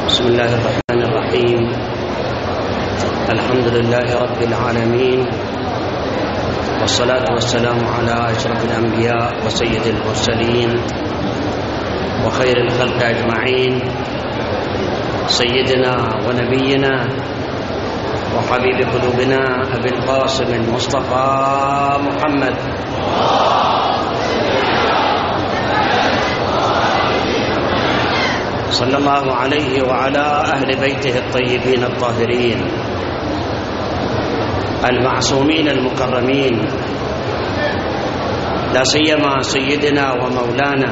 بسم الله الرحمن الرحيم. الحمد لله رب العالمين، والصلاة والسلام على أشرف الأنبياء وسيد المرسلين وخير الخلق أجمعين، سيدنا ونبينا وحبيب قلوبنا أبي القاسم المصطفى محمد صلى الله عليه وعلى أهل بيته الطيبين الطاهرين المعصومين المكرمين، لا سيما سيدنا ومولانا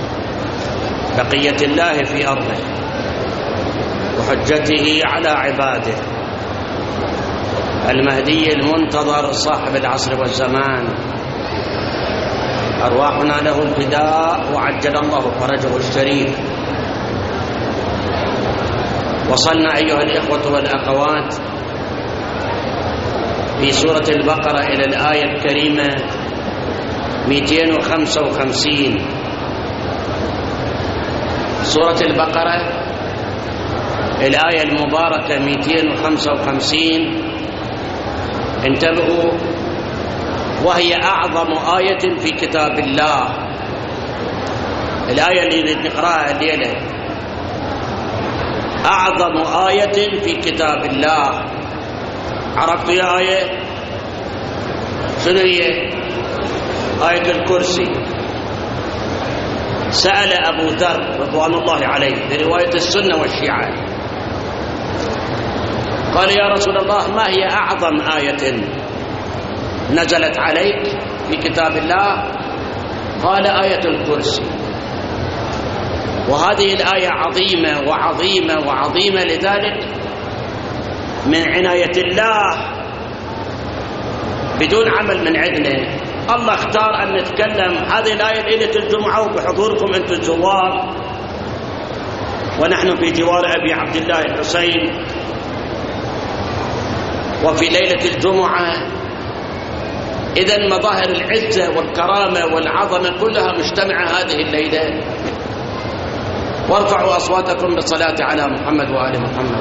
بقية الله في أرضه وحجته على عباده، المهدي المنتظر صاحب العصر والزمان، أرواحنا له الفداء وعجل الله فرجه الشريف. وصلنا أيها الإخوة والأخوات في سورة البقرة إلى الآية الكريمة 255. سورة البقرة الآية المباركة 255، انتبهوا، وهي أعظم آية في كتاب الله. الآية اللي نقرأها الليلة أعظم آية في كتاب الله. عرفتوا يا آية؟ شنو هي؟ آية الكرسي. سأل أبو ذر رضوان الله عليه في رواية السنة والشيعة، قال يا رسول الله ما هي أعظم آية نزلت عليك في كتاب الله؟ قال آية الكرسي. وهذه الآية عظيمة وعظيمة وعظيمة، لذلك من عناية الله بدون عمل من عندنا الله اختار أن نتكلم هذه الآية ليلة الجمعة وبحضوركم أنتم الزوار، ونحن في جوار أبي عبد الله الحسين، وفي ليلة الجمعة. إذن مظاهر العزة والكرامة والعظمة كلها مجتمعة هذه الليلة. وارفعوا أصواتكم بالصلاة على محمد وآل محمد.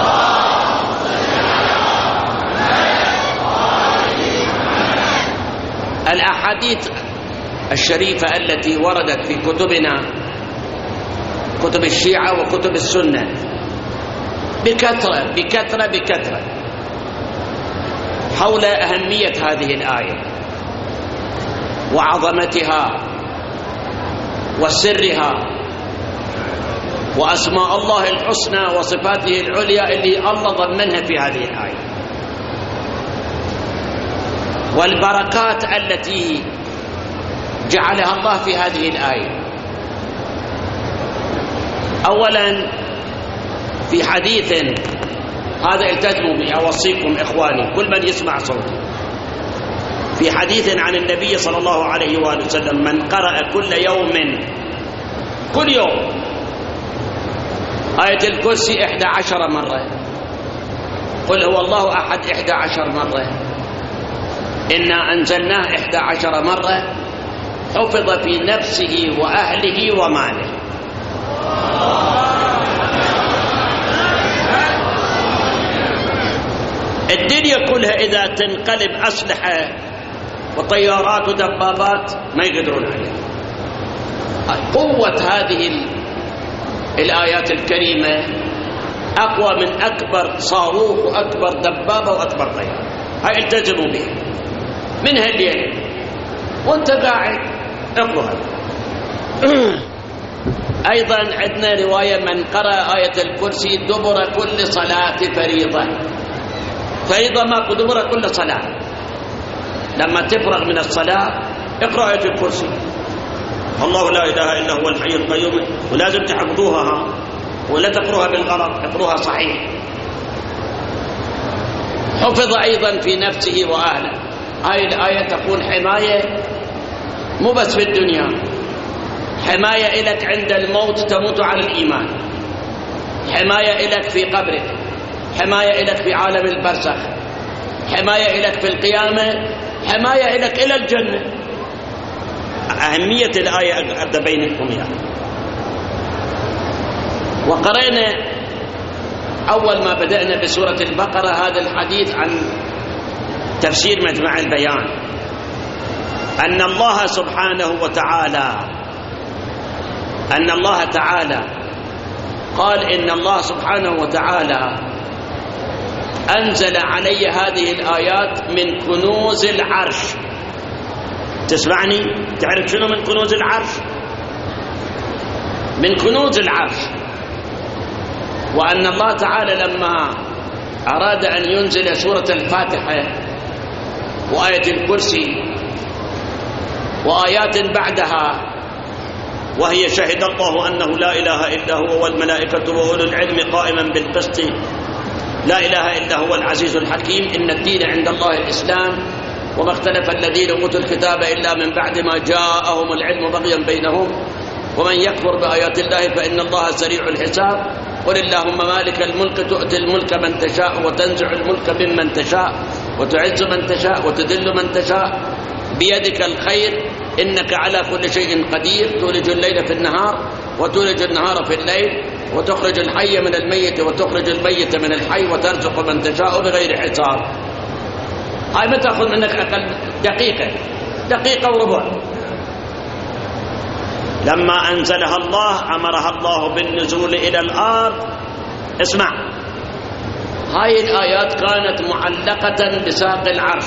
الأحاديث الشريفة التي وردت في كتبنا، كتب الشيعة وكتب السنة، بكثرة بكثرة بكثرة حول أهمية هذه الآية وعظمتها وسرها وأسماء الله الحسنى وصفاته العليا اللي الله ضمنها في هذه الآية، والبركات التي جعلها الله في هذه الآية. أولا في حديث هذا التزموا به، أوصيكم إخواني كل من يسمع صوتي، في حديث عن النبي صلى الله عليه وآله وسلم من قرأ كل يوم آية الكرسي 11 مرة، قل هو الله أحد 11 مرة، إنا أنزلناه 11 مرة، حفظ في نفسه وأهله وماله. الدنيا كلها إذا تنقلب أسلحة وطيارات ودبابات ما يقدرون عليها. قوة هذه الآيات الكريمة أقوى من أكبر صاروخ وأكبر دبابة وأكبر طيارة. هاي التزموا بها منها الليل وانت قاعد اقرأها. أيضا عندنا رواية من قرأ آية الكرسي دبر كل صلاة فريضة. فريضة ما دبر كل صلاة، لما تفرغ من الصلاة اقرأ آية الكرسي، الله لا إله إلا هو الحي القيوم، ولازم تحفظوها ولا تقروها بالغلط، اقروها صحيح. حفظ أيضا في نفسه وأهله. هاي الآية تكون حماية مو بس في الدنيا، حماية إلك عند الموت تموت على الإيمان، حماية إلك في قبرك، حماية إلك في عالم البرزخ، حماية إلك في القيامة، حماية إلك إلى الجنة. أهمية الآية أبدأ بينكم يعني. وقرأنا أول ما بدأنا بسورة البقرة هذا الحديث عن تفسير مجمع البيان، أن الله سبحانه وتعالى قال إن الله سبحانه وتعالى أنزل علي هذه الآيات من كنوز العرش. تسمعني؟ تعرف شنو من كنوز العرش؟ من كنوز العرش. وأن الله تعالى لما أراد أن ينزل سورة الفاتحة وآية الكرسي وآيات بعدها وهي شهد الله أنه لا إله إلا هو والملائكة وأولو العلم قائما بالقسط لا إله إلا هو العزيز الحكيم إن الدين عند الله الإسلام وما اختلف الذين أوتوا الكتاب إلا من بعد ما جاءهم العلم بغيا بينهم ومن يكفر بآيات الله فإن الله سريع الحساب قل اللهم مالك الملك تؤتي الملك من تشاء وتنزع الملك ممن تشاء وتعز من تشاء وتذل من تشاء بيدك الخير إنك على كل شيء قدير تولج الليل في النهار وتولج النهار في الليل وتخرج الحي من الميت وتخرج الميت من الحي وترزق من تشاء بغير حساب. هاي ما تأخذ منك أقل دقيقة وربع. لما أنزلها الله أمرها الله بالنزول إلى الأرض. اسمع، هاي الآيات كانت معلقة بساق العرش.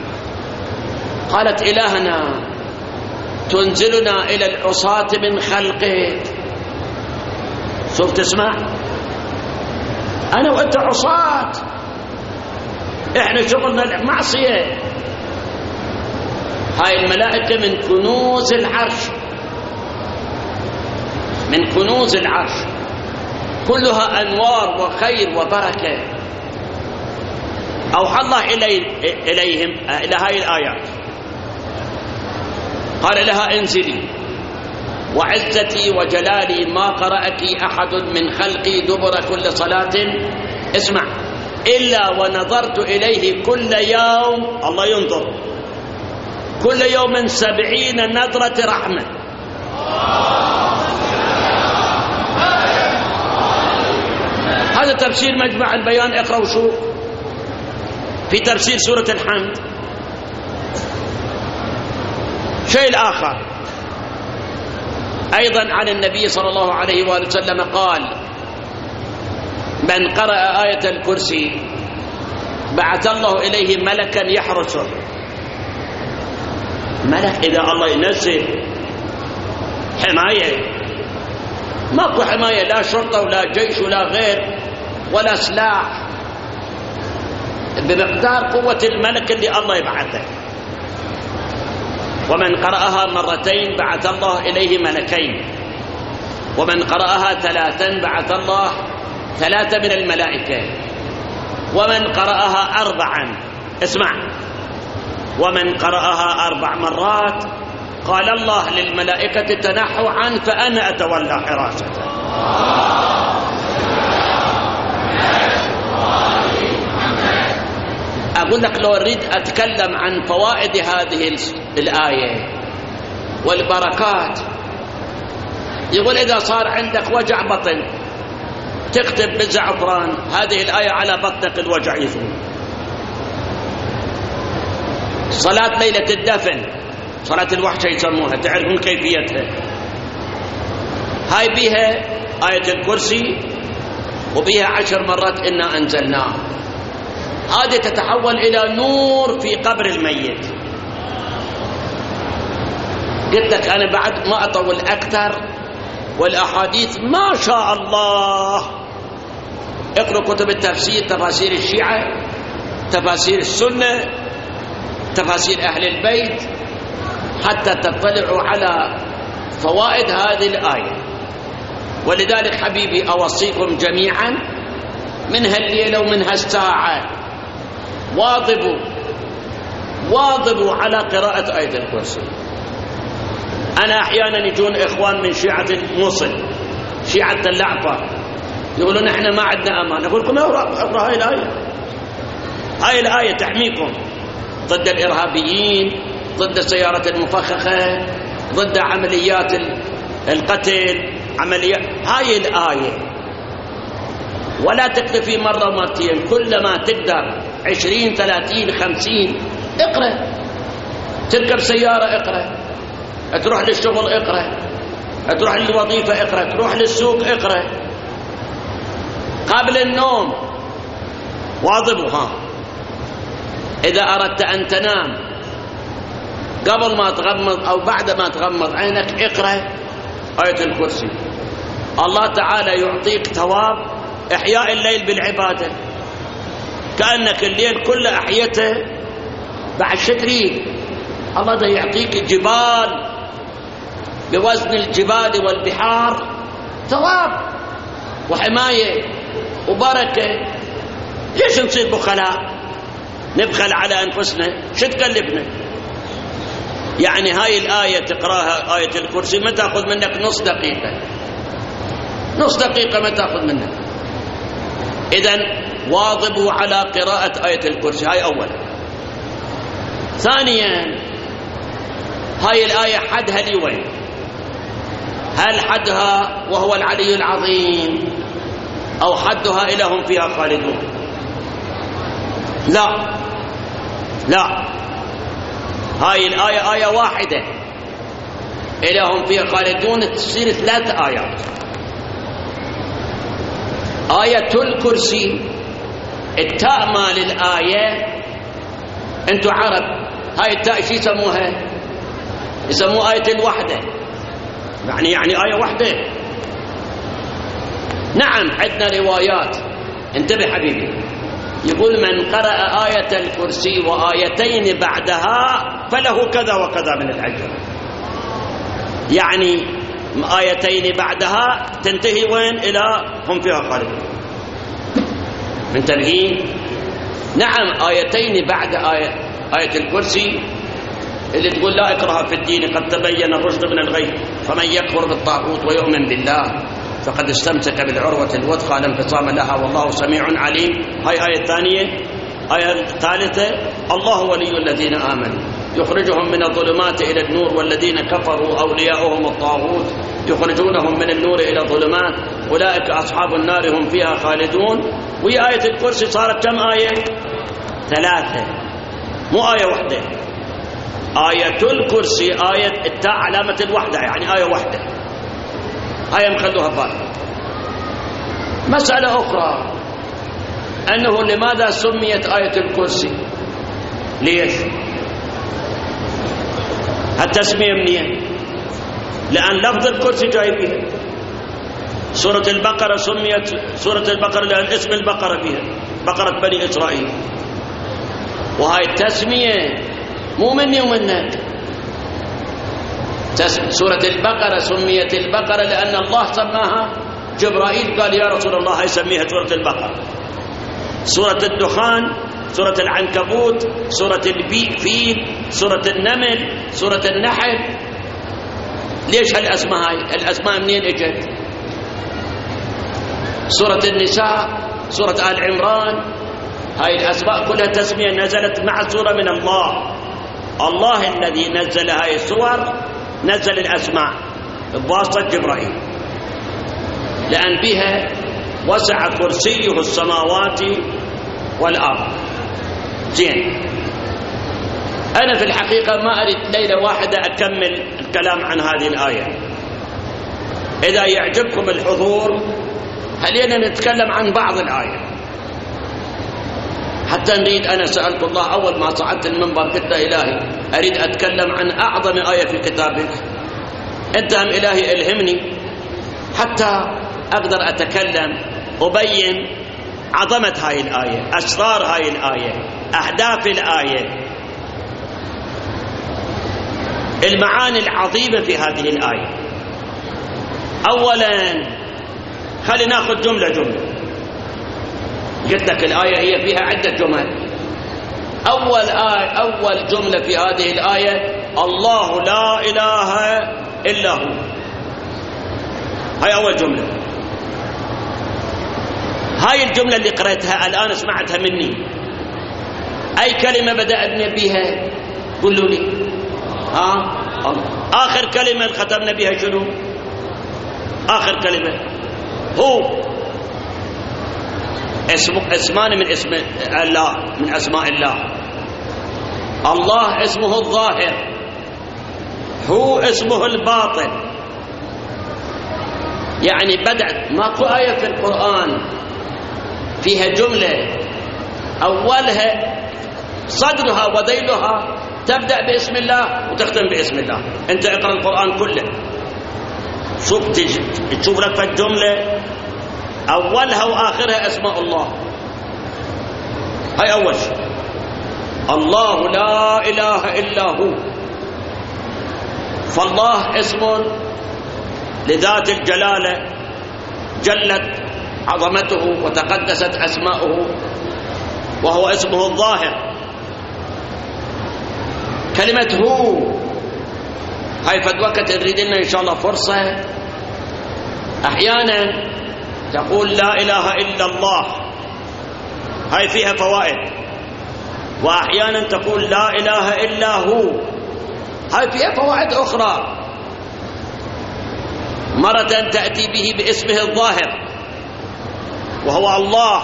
قالت إلهنا تنزلنا إلى العصاة من خلقك. شوف تسمع، أنا وأنت عصاة، إحنا شغلنا المعصية. هاي الملائكة من كنوز العرش، من كنوز العرش، كلها أنوار وخير وبركة. أوحى الله إليهم إلى هاي الآيات، قال لها انزلي وعزتي وجلالي ما قرأك أحد من خلقي دبر كل صلاة. اسمع، إلا ونظرت إليه كل يوم. الله ينظر كل يوم 70 نظرة رحمة. هذا تفسير مجمع البيان. اقرأوا شوف في تفسير سورة الحمد. شيء آخر أيضا عن النبي صلى الله عليه وآله وسلم قال من قرأ آية الكرسي بعث الله إليه ملكا يحرسه. ملك إذا الله ينزل حماية، ماكو حماية، لا شرطة ولا جيش ولا غير ولا سلاح، بمقدار قوة الملك اللي الله يبعثه. ومن قرأها مرتين بعث الله إليه ملكين، ومن قرأها 3 بعث الله 3 من الملائكة، ومن قرأها 4. اسمع، ومن قرأها 4 مرات قال الله للملائكة تنحوا عنه فأنا أتولى حراسته. أقول لك لو أريد أتكلم عن فوائد هذه الآية والبركات، يقول إذا صار عندك وجع بطن تكتب بالزعفران هذه الآية على بطنك الوجع يزول. صلاة ليلة الدفن، صلاة الوحشة يسموها، تعرفون كيفيتها. هاي بيها آية الكرسي وبيها 10 مرات إنا أنزلناه. هذه تتحول إلى نور في قبر الميت. قلت لك أنا بعد ما أطول أكثر، والأحاديث ما شاء الله. اقرأوا كتب التفسير، تفاسير الشيعة، تفاسير السنة، تفاسير أهل البيت، حتى تطلعوا على فوائد هذه الآية. ولذلك حبيبي أوصيكم جميعا من هالليلة ومن هالساعة واظبوا على قراءة آية الكرسي. أنا أحيانا يجون إخوان من شيعة الموصل، شيعة اللعبة، يقولون إحنا ما عندنا أمان. أقول لكم اقرأ هاي الآية. هاي الآية تحميكم ضد الإرهابيين، ضد السيارة المفخخة، ضد عمليات القتل، عمليات. هاي الآية ولا تكتفي مرة ومرتين، كلما تقدر 20 30 50 اقرأ. تركب سيارة اقرأ، تروح للشغل اقرأ، تروح للوظيفة اقرأ، تروح للسوق اقرأ. قبل النوم واظبها. إذا أردت أن تنام قبل ما تغمض أو بعد ما تغمض عينك اقرأ آية الكرسي. الله تعالى يعطيك ثواب إحياء الليل بالعبادة، كأنك الليل كله أحيته. بعد شتريك الله ده يعطيك جبال بوزن الجبال والبحار ثواب وحماية وبركة. ليش نصير بخلاء نبخل على أنفسنا؟ شو تكلفنا؟ يعني هاي الآية تقراها آية الكرسي ما تأخذ منك نص دقيقة، نص دقيقة ما تأخذ منك. إذن واظبوا على قراءة آية الكرسي، هاي أولا. ثانيا هاي الآية حدها لوين؟ هل حدها وهو العلي العظيم أو حدها إلى هم فيها خالدون؟ لا لا، هاي الآية آية واحدة إلى هم فيها خالدون تصير 3 آيات. آية الكرسي التاء مال الآية، أنتوا عرب هاي التاء شو يسموها؟ يسموها آية الوحدة، يعني آية واحدة. نعم عندنا روايات، انتبه حبيبي، يقول من قرأ آية الكرسي وآيتين بعدها فله كذا وكذا من الأجر. يعني آيتين بعدها تنتهي وين؟ إلى هم فيها خالدون. منتبهين؟ نعم آيتين بعد آية الكرسي اللي تقول لا إكراه في الدين قد تبين الرشد من الغي فمن يكفر بالطاغوت ويؤمن بالله فقد استمسك بالعروة الوثقى لا انفصام لها والله سميع عليم. هاي آية ثانية. آية ثالثة الله ولي الذين آمنوا يخرجهم من الظلمات إلى النور والذين كفروا أولياؤهم الطاغوت يخرجونهم من النور إلى الظلمات أولئك أصحاب النار هم فيها خالدون. وهي آية الكرسي صارت كم آية؟ 3، مو آية واحدة. آية الكرسي آية التاء علامة الوحدة، يعني آية واحدة. آية مخلوها بال. مسألة أخرى أنه لماذا سميت آية الكرسي؟ ليش؟ التسمية منين؟ لأن لفظ الكرسي جاي فيها. سورة البقرة سميت سورة البقرة لأن اسم البقرة فيها بقرة بني إسرائيل. وهاي التسمية مو مني ومنك. سورة البقرة سميت البقرة لأن الله سماها، جبرائيل قال يا رسول الله هاي سميها سورة البقرة. سورة الدخان، سورة العنكبوت، سورة الفيل، سورة النمل، سورة النحل. ليش هالأسماء هاي؟ الأسماء منين اجت؟ سورة النساء، سورة آل عمران، هاي الأسماء كلها تسمية نزلت مع سورة من الله. الله الذي نزل هاي السور نزل الأسماء بواسطة جبرائيل لأن بها وسع كرسيه السماوات والأرض. زين، أنا في الحقيقة ما أريد ليلة واحدة أكمل الكلام عن هذه الآية. إذا يعجبكم الحضور خلينا نتكلم عن بعض الآية حتى نريد. أنا سألت الله أول ما صعدت المنبر قلت له إلهي أريد أتكلم عن أعظم آية في كتابك، أنت هم إلهي ألهمني حتى أقدر أتكلم أبين عظمة هاي الآية، أسرار هاي الآية، أهداف الآية، المعاني العظيمة في هذه الآية. أولا خلينا ناخذ جملة جملة. قلت لك الآية هي فيها عدة جمل. أول جملة في هذه الآية الله لا إله إلا هو. هاي أول جملة. هاي الجملة اللي قرأتها الآن سمعتها مني، أي كلمة بدأنا بها؟ قولوا لي. آخر كلمة ختمنا بها شنو؟ آخر كلمة هو. اسمان من اسم الله، من أسماء الله. الله اسمه الظاهر، هو اسمه الباطن. يعني بدأت ماكو آية في القرآن فيها جملة أولها صدرها وذيلها تبدأ باسم الله وتختم باسم الله. أنت اقرأ القرآن كله، شوف تشوف لك في الجملة أولها وآخرها أسماء الله. هاي أول شيء. الله لا إله إلا هو، فالله اسم لذات الجلالة، جلت عظمته وتقدست أسماؤه، وهو اسمه الظاهر. كلمة هو هاي فد وقت تريد لنا إن شاء الله فرصة، أحيانا تقول لا إله إلا الله، هاي فيها فوائد. وأحيانا تقول لا إله إلا هو، هاي فيها فوائد أخرى. مرة تأتي به باسمه الظاهر وهو الله،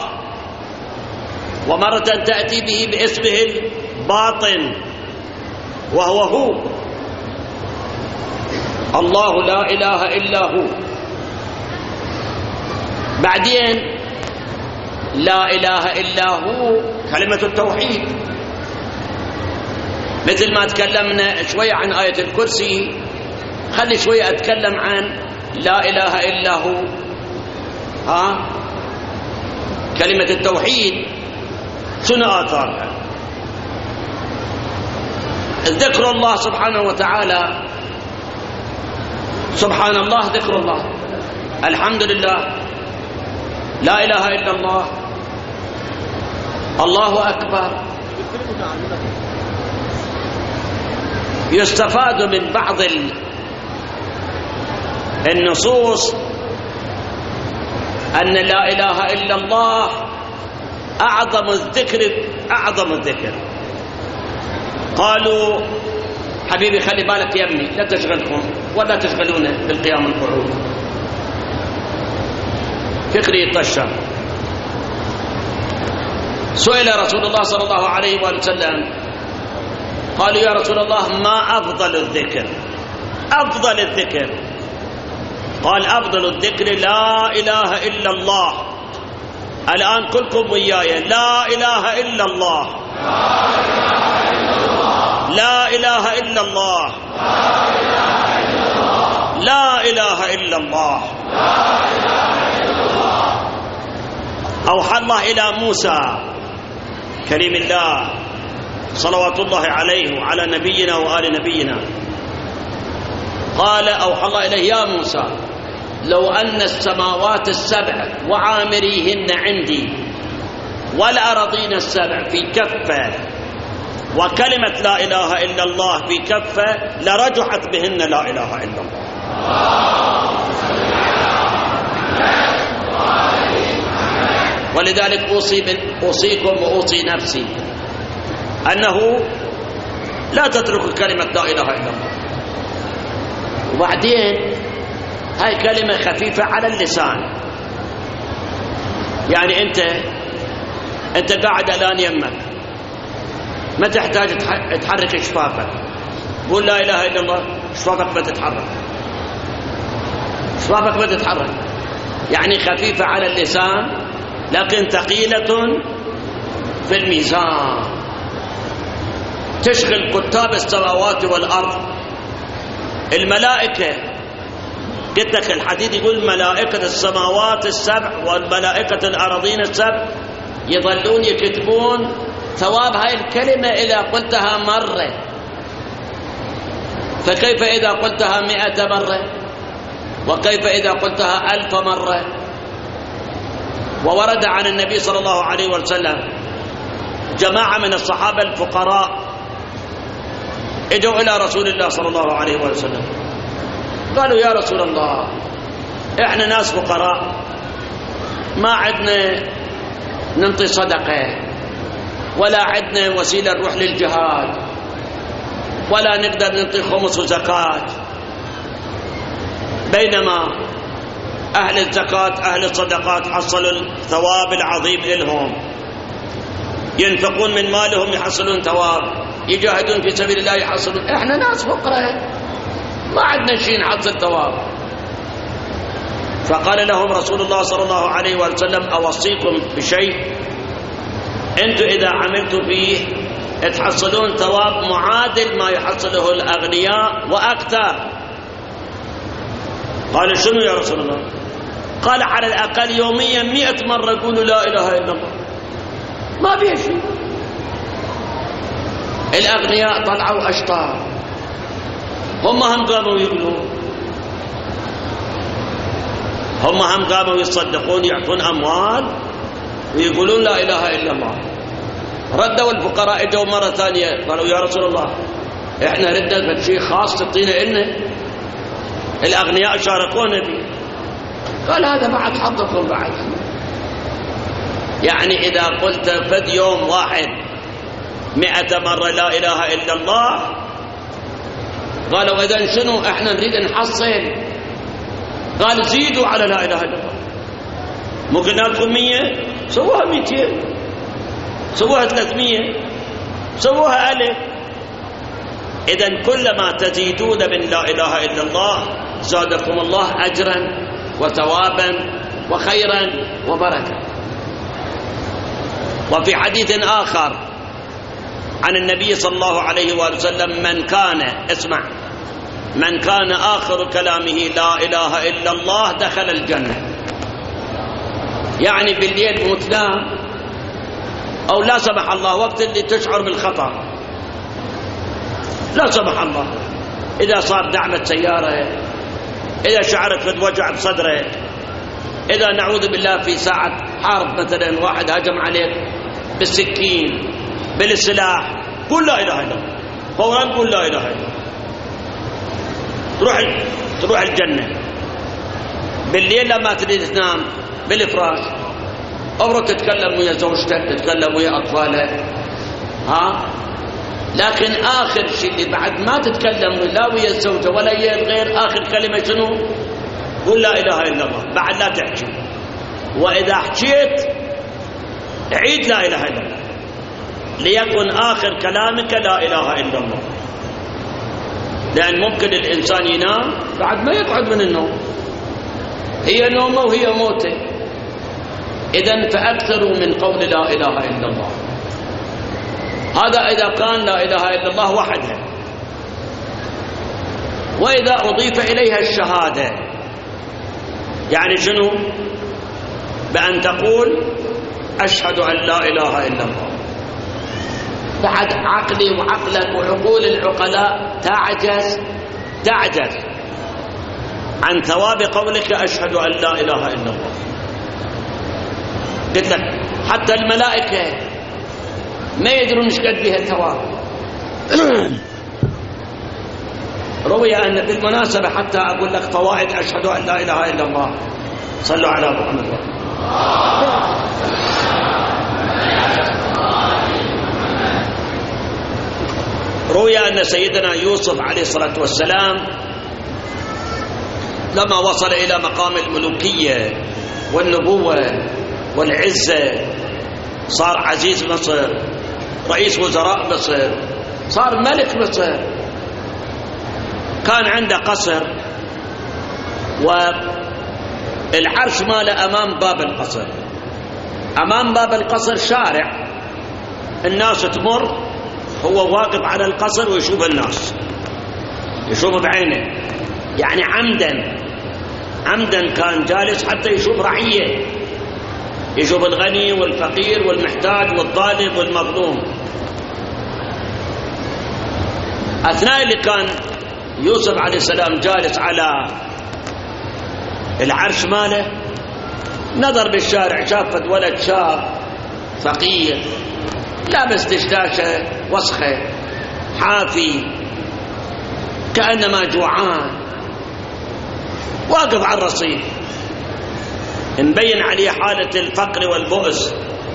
ومرة تأتي به باسمه الباطن وهو هو. الله لا إله إلا هو. بعدين لا إله إلا هو كلمة التوحيد، مثل ما تكلمنا شوية عن آية الكرسي، خلي شوية أتكلم عن لا إله إلا هو. كلمة التوحيد شنو آثارها؟ ذكر الله سبحانه وتعالى. سبحان الله ذكر الله، الحمد لله، لا إله إلا الله، الله أكبر. يستفاد من بعض النصوص أن لا إله إلا الله أعظم الذكر، أعظم الذكر. قالوا حبيبي خلي بالك يا ابني، لا تشغلكم ولا تشغلونه بالقيام القعود. فكري طشة. سئل رسول الله صلى الله عليه وآله وسلم، قالوا يا رسول الله ما أفضل الذكر؟ أفضل الذكر. قال أفضل الذكر لا إله إلا الله. الآن كلكم وياي، لا إله إلا الله، لا إله إلا الله، لا إله إلا الله. أوحى الله إلى موسى كريم الله صلوات الله عليه وعلى نبينا وآل نبينا، قال أوحى الله إليه يا موسى لو أن السماوات السبع وعامريهن عندي والأراضين السبع في كفة وكلمة لا إله إلا الله في كفة لرجحت بهن لا إله إلا الله. ولذلك أوصيكم وأوصي نفسي أنه لا تتركوا كلمة لا إله إلا الله. وبعدين هاي كلمة خفيفة على اللسان، يعني أنت قاعد الآن يمك، ما تحتاج تحرك شفافك، قول لا إله إلا الله، شفافك ما تتحرك، شفافك ما تتحرك، يعني خفيفة على اللسان لكن ثقيلة في الميزان، تشغل كتاب السماوات والأرض. الملائكة قلت لك الحديث يقول ملائكة السماوات السبع والملائكة الأراضين السبع يظلون يكتبون ثواب هاي الكلمة إذا قلتها مرة، فكيف إذا قلتها 100 مرة؟ وكيف إذا قلتها 1000 مرة؟ وورد عن النبي صلى الله عليه وسلم جماعة من الصحابة الفقراء اجوا إلى رسول الله صلى الله عليه وسلم، قالوا يا رسول الله احنا ناس فقراء، ما عندنا ننطي صدقة ولا عندنا وسيلة نروح للجهاد ولا نقدر ننطي خمس وزكاة، بينما أهل الزكاة أهل الصدقات حصلوا الثواب العظيم إلهم، ينفقون من مالهم يحصلون ثواب، يجاهدون في سبيل الله يحصلون. إحنا ناس فقراء ما عندنا شيء نحصل ثواب. فقال لهم رسول الله صلى الله عليه وسلم أوصيكم بشيء أنتم إذا عملتوا فيه تحصلون ثواب معادل ما يحصله الأغنياء وأكثر. قال شنو يا رسول الله؟ قال على الأقل يوميا 100 مرة يقولوا لا إله إلا الله، ما بيه شيء. الأغنياء طلعوا أشطار، هم قاموا يقولون، هم قاموا يصدقون يعطون أموال ويقولون لا إله إلا الله. ردوا الفقراء اجوا مرة ثانية قالوا يا رسول الله احنا ردنا شيء خاص تعطينا إلنا، الأغنياء شاركونا به. قال هذا بعد حظكم بعد. يعني إذا قلت فد يوم واحد 100 مرة لا إله إلا الله، قالوا إذن شنو احنا نريد نحصل؟ قال زيدوا على لا إله إلا الله، مو قلنا لكم 100 سووها 200 سووها 300 سووها 1000. إذن كلما تزيدون من لا إله إلا الله زادكم الله أجرا وثوابا وخيرا وبركة. وفي حديث آخر عن النبي صلى الله عليه وسلم من كان آخر كلامه لا إله إلا الله دخل الجنة. يعني بالليل وتنام أو لا سمح الله وقت اللي تشعر بالخطر، لا سمح الله إذا صار دعمة سيارة، إذا شعرت بوجع بصدرك، إذا نعوذ بالله في ساعة حرب مثلا واحد هجم عليك بالسكين بالسلاح، قل لا إله إلا الله فورا، قل لا إله إلا الله تروح الجنة. بالليل لما تريد تنام بالفراش أمرك تتكلم ويا زوجتك، تتكلم ويا أطفالك، لكن آخر شيء اللي بعد ما تتكلم لا ويا الزوجة ولا ويا الغير، آخر كلمة شنو؟ قل لا إله إلا الله، بعد لا تحكي. وإذا حكيت عيد لا إله إلا الله ليكن آخر كلامك لا إله إلا الله، لأن ممكن الإنسان ينام بعد ما يقعد من النوم، هي نومه وهي موته. إذن فأكثروا من قول لا إله إلا الله. هذا إذا كان لا إله إلا الله وحدها. وإذا أضيف إليها الشهادة يعني شنو؟ بأن تقول أشهد أن لا إله إلا الله، بعد عقلي وعقلك وعقول العقلاء تعجز عن ثواب قولك أشهد أن لا إله إلا الله. قلت لك حتى الملائكة ما يدرون ايش قد بها الثواب. روي أن بالمناسبة حتى أقول لك فوائد أشهد أن لا إله إلا الله، صلوا على محمد. روي أن سيدنا يوسف عليه الصلاة والسلام لما وصل إلى مقام الملوكية والنبوة والعزة صار عزيز مصر، رئيس وزراء مصر، صار ملك مصر. كان عنده قصر والعرش ماله أمام باب القصر، أمام باب القصر شارع الناس تمر، هو واقف على القصر ويشوف الناس، يشوف بعينه، يعني عمدا كان جالس حتى يشوف رعية، يشوف الغني والفقير والمحتاج والظالم والمظلوم. أثناء اللي كان يوسف عليه السلام جالس على العرش ماله نظر بالشارع، شافت ولد شاب فقير لابس دشداشة وسخة حافي كأنما جوعان، واقف على الرصيف مبين عليه حالة الفقر والبؤس.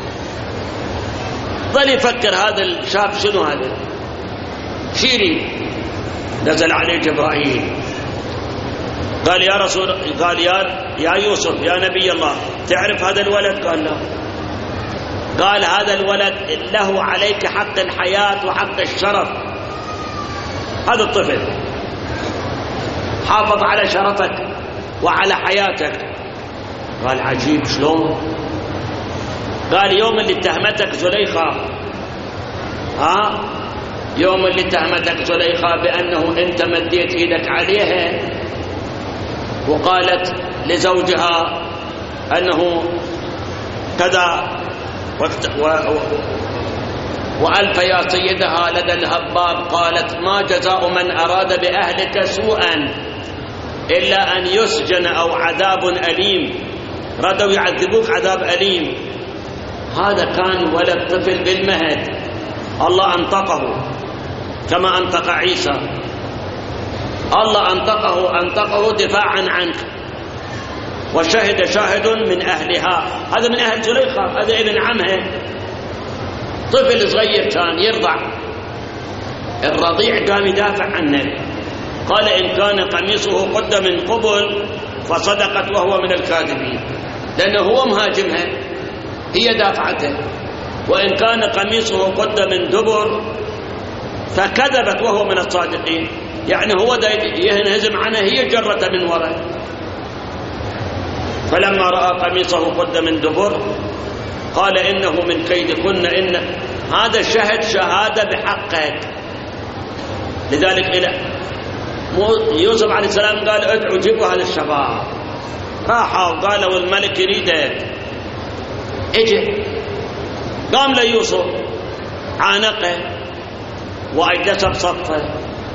ظل يفكر هذا الشاب شنو هذا شيري. نزل عليه جبرائيل قال يا رسول، قال يا يا يوسف يا نبي الله تعرف هذا الولد؟ قال لا. قال هذا الولد له عليك حق الحياة وحق الشرف. هذا الطفل حافظ على شرفك وعلى حياتك. قال عجيب شلون؟ قال يوم اللي اتهمتك زليخة، يوم اللي اتهمتك زليخة بأنه أنت مديت إيدك عليها وقالت لزوجها أنه كذا وألف يا سيدها لدى الهباب، قالت ما جزاء من أراد بأهلك سوءا إلا أن يسجن أو عذاب أليم. ردوا يعذبوك عذاب أليم. هذا كان ولد طفل بالمهد، الله أنطقه كما أنطق عيسى. الله أنطقه دفاعا عنك. وشهد شاهد من أهلها، هذا من أهل زليخة، هذا ابن عمها، طفل صغير كان يرضع. الرضيع قام يدافع عنه، قال إن كان قميصه قد من قبل فصدقت وهو من الكاذبين، لأنه هو مهاجمها، هي دافعته. وإن كان قميصه قد من دبر فكذبت وهو من الصادقين، يعني هو ينهزم عنها، هي جرته من وراء. فلما رأى قميصه قد من دبر قال إنه من كيدكن، إن هذا شهد شهادة بحقك. لذلك يوسف عليه السلام قال ادعوا جيبوا هذا الشباب. راحوا وقالوا الملك يريدك. اجي قام ليوسف عانقه وأجلسه بصفه.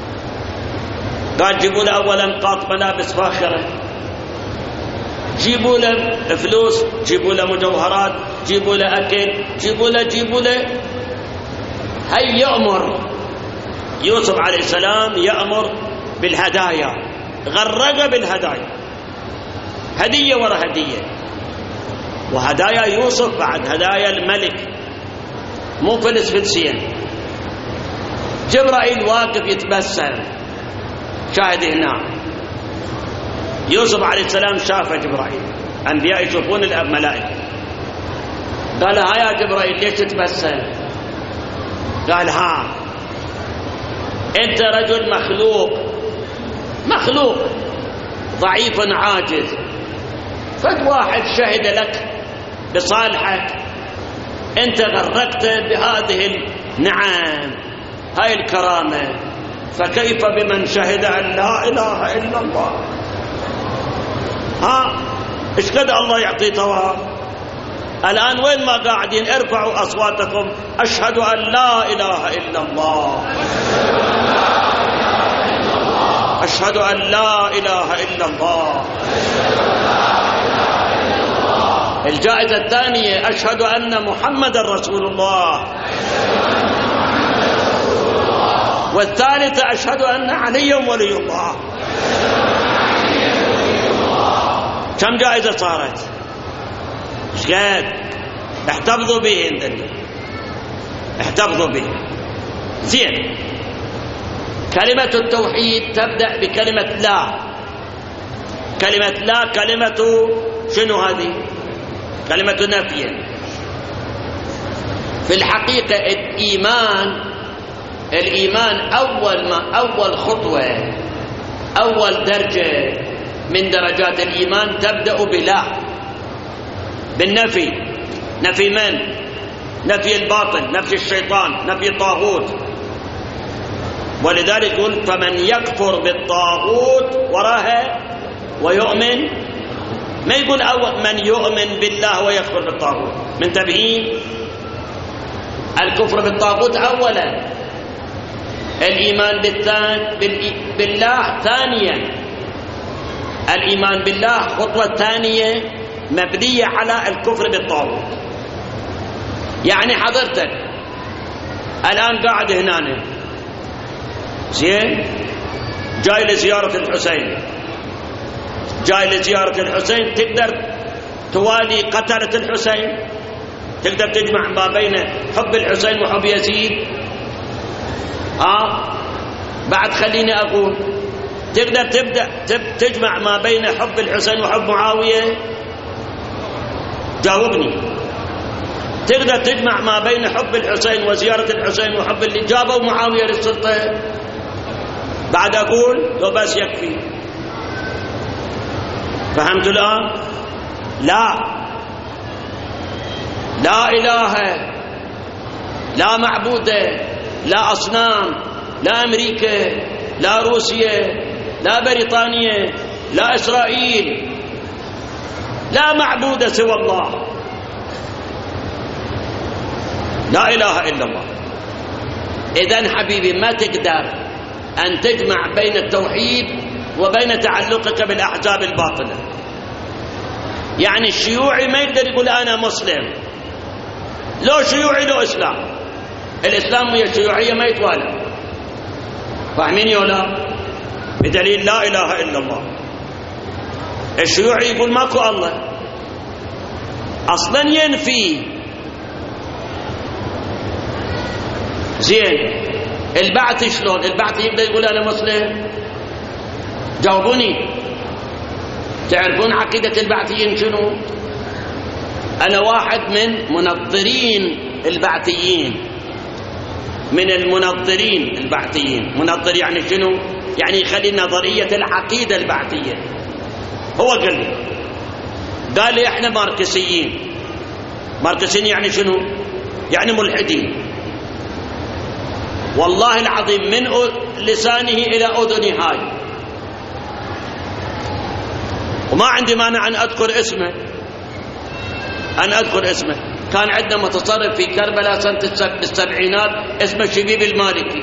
قال جيبوا له أولا قاط ملابس فاخرة، جيبوا له فلوس، جيبوا له مجوهرات، جيبوا له أكل، جيبوا له. هي يأمر يوسف عليه السلام، يأمر بالهدايا، غرق بالهدايا، هدية ورا هدية. وهدايا يوسف بعد هدايا الملك، مو فلسفلسين. جبرائيل واقف يتبسم، شاهد هنا. يوسف عليه السلام شاف جبرائيل، أنبياء يشوفون الملائكة. قال ها يا جبرائيل ليش تتبسم؟ قال ها أنت رجل مخلوق ضعيف عاجز، فد واحد شهد لك بصالحك، أنت غرقت بهذه النعم، هاي الكرامة، فكيف بمن شهد أن لا إله إلا الله؟ إيش قد الله يعطي ثواب. الآن وين ما قاعدين ارفعوا أصواتكم، أشهد أن لا إله إلا الله، أشهد أن لا إله إلا الله. الجائزة الثانية أشهد أن محمد رسول الله. والثالثة أشهد أن علي ولي الله. كم جائزة صارت؟ ايش قد؟ احتفظوا به عندنا، احتفظوا به. زين، كلمة التوحيد تبدأ بكلمة لا. كلمة لا كلمة شنو هذه؟ كلمة نفي. في الحقيقة الإيمان أول خطوة، أول درجة من درجات الإيمان تبدأ بلا، بالنفي. نفي من؟ نفي الباطل، نفي الشيطان، نفي الطاغوت. ولذلك يقول فمن يكفر بالطاغوت وراها ويؤمن، ما يقول أول من يؤمن بالله ويكفر بالطاغوت. من تبيين الكفر بالطاغوت أولا، الإيمان بالله ثانيا. الإيمان بالله خطوة ثانية مبنية على الكفر بالطاغوت. يعني حضرتك الآن قاعد هنا زين، جاي لزيارة الحسين، جاي لزيارة الحسين، تقدر توالي قتلة الحسين؟ تقدر تجمع ما بين حب الحسين وحب يزيد؟ بعد خليني أقول تقدر تبدأ تجمع ما بين حب الحسين وحب معاوية؟ جاوبني. تقدر تجمع ما بين حب الحسين وزيارة الحسين وحب اللي جابوا معاوية للسلطة؟ بعد أقول لو بس يكفي. فهمت الآن؟ لا إله، لا معبود، لا أصنام، لا أمريكا، لا روسيا، لا بريطانيا، لا إسرائيل، لا معبود سوى الله. لا إله إلا الله. إذن حبيبي ما تقدر أن تجمع بين التوحيد وبين تعلقك بالأحزاب الباطلة. يعني الشيوعي ما يقدر يقول أنا مسلم، لو شيوعي لو إسلام. الإسلام ويا الشيوعية ما يتوالى. فاهمين ولا؟ بدليل لا إله إلا الله. الشيوعي يقول ماكو الله، أصلا ينفي. زين، البعث شلون؟ البعث يقدر يقول أنا مسلم؟ جاوبوني. تعرفون عقيدة البعثيين شنو؟ أنا واحد من منظرين البعثيين، من المنظرين البعثيين. منظر يعني شنو؟ يعني يخلي نظرية العقيدة البعثية. هو قال لي احنا ماركسيين. ماركسيين يعني شنو؟ يعني ملحدين. والله العظيم من لسانه إلى أذني هاي، وما عندي مانع أن أذكر اسمه. كان عندنا متصرف في كربلاء سنة السبعينات اسمه شبيب المالكي،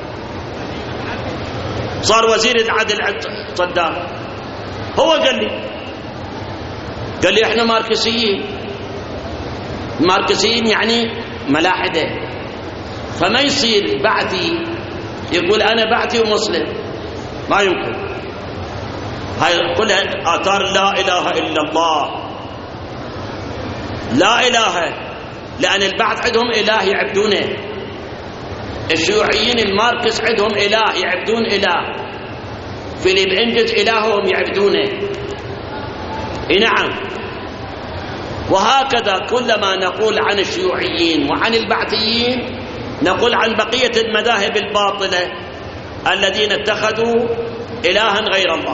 صار وزير العدل صدام. هو قال لي احنا ماركسيين يعني ملاحدة. فما يصير بعثي يقول أنا بعثي ومسلم، ما يمكن. هاي كلها آثار لا إله إلا الله. لا إله، لأن البعث عندهم إله يعبدونه. الشيوعيين الماركس عندهم إله يعبدون إله. فيليب إنجلز إلههم يعبدونه. نعم. وهكذا كلما نقول عن الشيوعيين وعن البعثيين نقول عن بقية المذاهب الباطلة الذين اتخذوا إلها غير الله.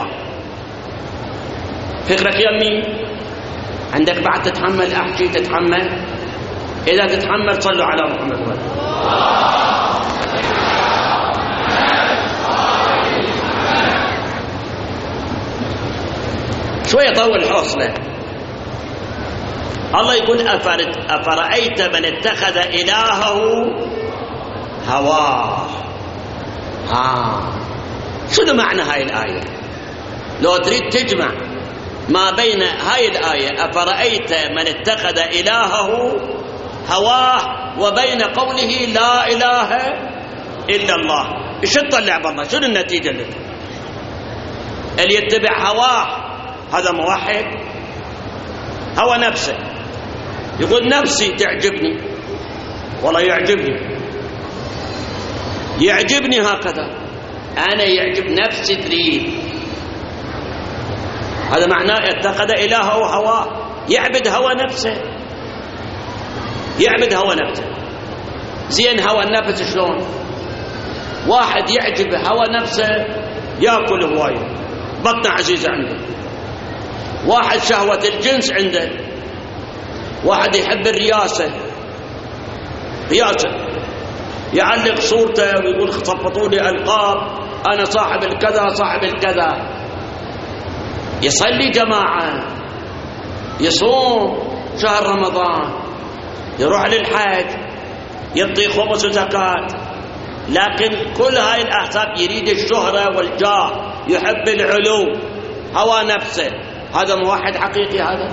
فكرك يمي؟ عندك بعد تتحمل؟ أحكي تتحمل؟ إذا تتحمل صلوا على محمد. شوية طول حوصله. الله يقول أفرأيت من اتخذ إلهه هواه. شنو معنى هاي الآية؟ لو تريد تجمع ما بين هاي الآية أفرأيت من اتخذ إلهه هواه وبين قوله لا إله إلا الله، إيش تطلع بالله؟ شنو النتيجة لك؟ اللي يتبع هواه هذا موحد؟ هوى نفسه، يقول نفسي تعجبني، والله يعجبني هكذا، أنا يعجب نفسي تريد. هذا معناه اتخذ إلهه هواه، يعبد هوى نفسه. زين هوى النفس شلون؟ واحد يعجب هوى نفسه يأكل هواية، بطنه عزيزة عنده. واحد شهوة الجنس عنده. واحد يحب الرياسة، يعلق صورته ويقول صفطوا لي ألقاب، أنا صاحب الكذا. يصلي جماعة، يصوم شهر رمضان، يروح للحج، يعطي خمس وزكاة، لكن كل هاي الأحزاب يريد الشهرة والجاه، يحب العلو، هوى نفسه. هذا موحد حقيقي هذا؟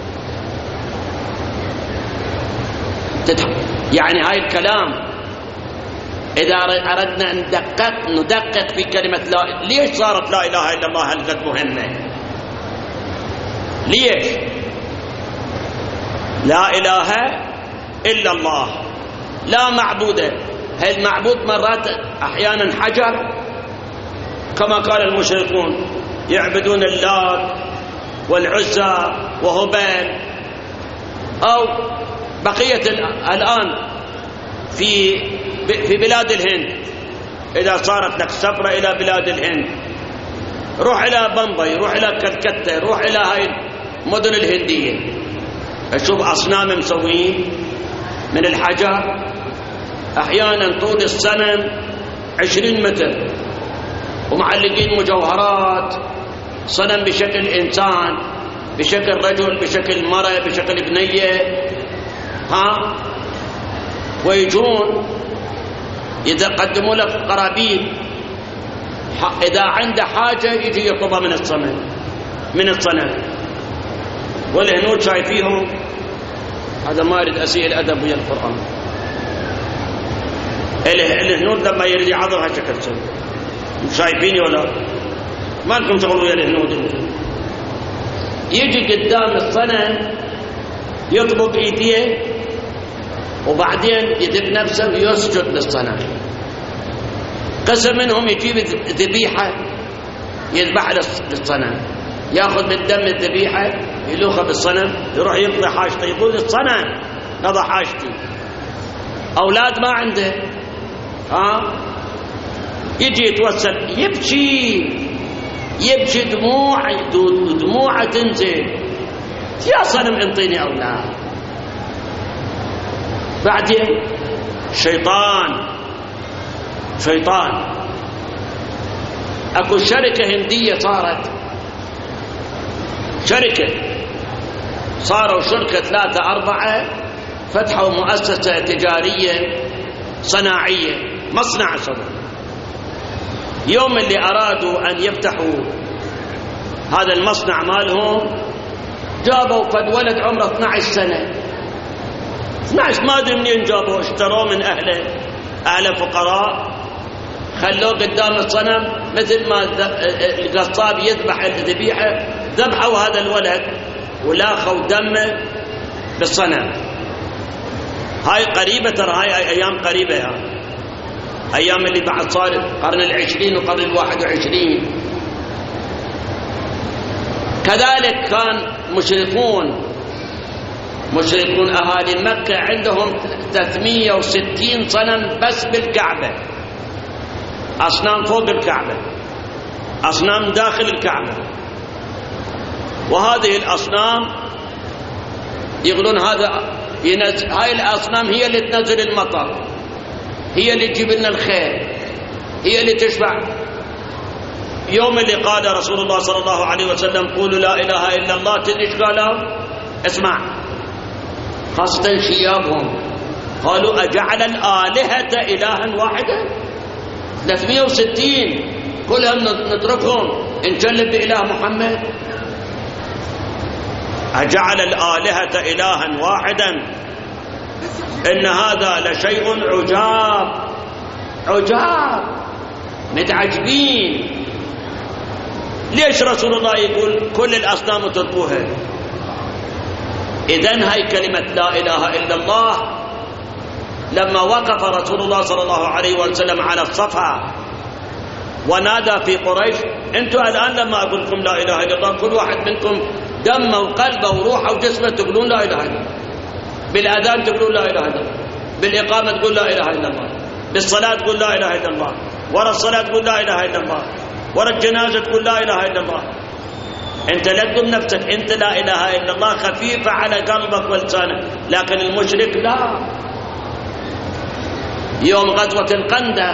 يعني هاي الكلام إذا أردنا أن ندقق في كلمة لا، ليش صارت لا إله إلا الله هالقد مهمة؟ ليش؟ لا إله إلا الله، لا معبود. المعبود مرات أحيانا حجر، كما قال المشركون يعبدون اللات والعزى وهبال، أو بقية الآن في بلاد الهند. إذا صارت لك سفرة إلى بلاد الهند، روح إلى بمبي، روح إلى كلكتة، روح إلى هاي المدن الهندية، أشوف أصنام مسوين من الحجر، أحيانا طول السنة 20 متر، ومعلقين مجوهرات، صنم بشكل إنسان، بشكل رجل، بشكل مرأة، بشكل بنية، ويجون يقدموا لك قرابين، إذا عنده حاجة يجي يطلبها من الصنم. والهنود شايفيهم، هذا ما أريد أسيء الأدب ويا القرآن، الهنود لما يريد يعظمها شكل سوي، شايفيني ولا ما لكم شغل ويا الهنود؟ يجي قدام الصنم يطلب ايديه، وبعدين يدب نفسه ويسجد للصنم. قسم منهم يجيب ذبيحة يذبح للصنم، ياخذ من دم الذبيحة يلوخها بالصنم، يروح يقضي حاجته، يقول الصنم قضى حاجتي. أولاد ما عنده، يجي يتوسل، يبكي دموع تنزل، يا صنم انطيني أولاد. بعدين شيطان اكو شركة هندية صاروا شركة 3 4 فتحوا مؤسسة تجارية صناعية، مصنع صغير. يوم اللي أرادوا أن يفتحوا هذا المصنع مالهم، جابوا قد ولد عمره 12 سنة، 12 ما أدري منين جابوه، اشتروه من أهل فقراء، خلوه قدام الصنم مثل ما القصاب يذبح الذبيحة، ذبحوا هذا الولد ولاخوا دمه بالصنم. هاي قريبة، ترى هاي أيام قريبة، أيام اللي بعد صارت قرن 20 وقرن 21. كذلك كان مشركون أهالي مكة عندهم 360 صنم بس بالكعبة، أصنام فوق الكعبة، أصنام داخل الكعبة. وهذه الأصنام يقولون هاي الأصنام هي اللي تنزل المطر، هي اللي تجيب لنا الخير، هي اللي تشبع. يوم اللي قال رسول الله صلى الله عليه وسلم قولوا لا إله إلا الله، تدري ايش قالوا؟ اسمع، خاصة شيابهم، قالوا أجعل الآلهة إلها واحدا؟ 360 كلهم نتركهم نجلب بإله محمد؟ أجعل الآلهة إلها واحدا إن هذا لشيء عجاب، متعجبين. ليش رسول الله يقول كل الأصنام تركوها؟ إذن هاي كلمة لا إله إلا الله لما وقف رسول الله صلى الله عليه وسلم على الصفا ونادى في قريش، انتم الآن لما أقول لكم لا إله إلا الله كل واحد منكم دمه وقلبه وروحه وجسمه تقولون لا إله إلا الله، بالأذان تقولون لا إله إلا الله، بالإقامة تقول لا إله إلا الله، بالصلاة تقول لا إله إلا الله، ورا الصلاة تقول لا إله إلا الله، ورا الجنازة تقول لا إله إلا الله. انت لا تقول نفسك انت لا إله إلا الله خفيفة على قلبك ولسانك، لكن المشرك لا. يوم غزوة الخندق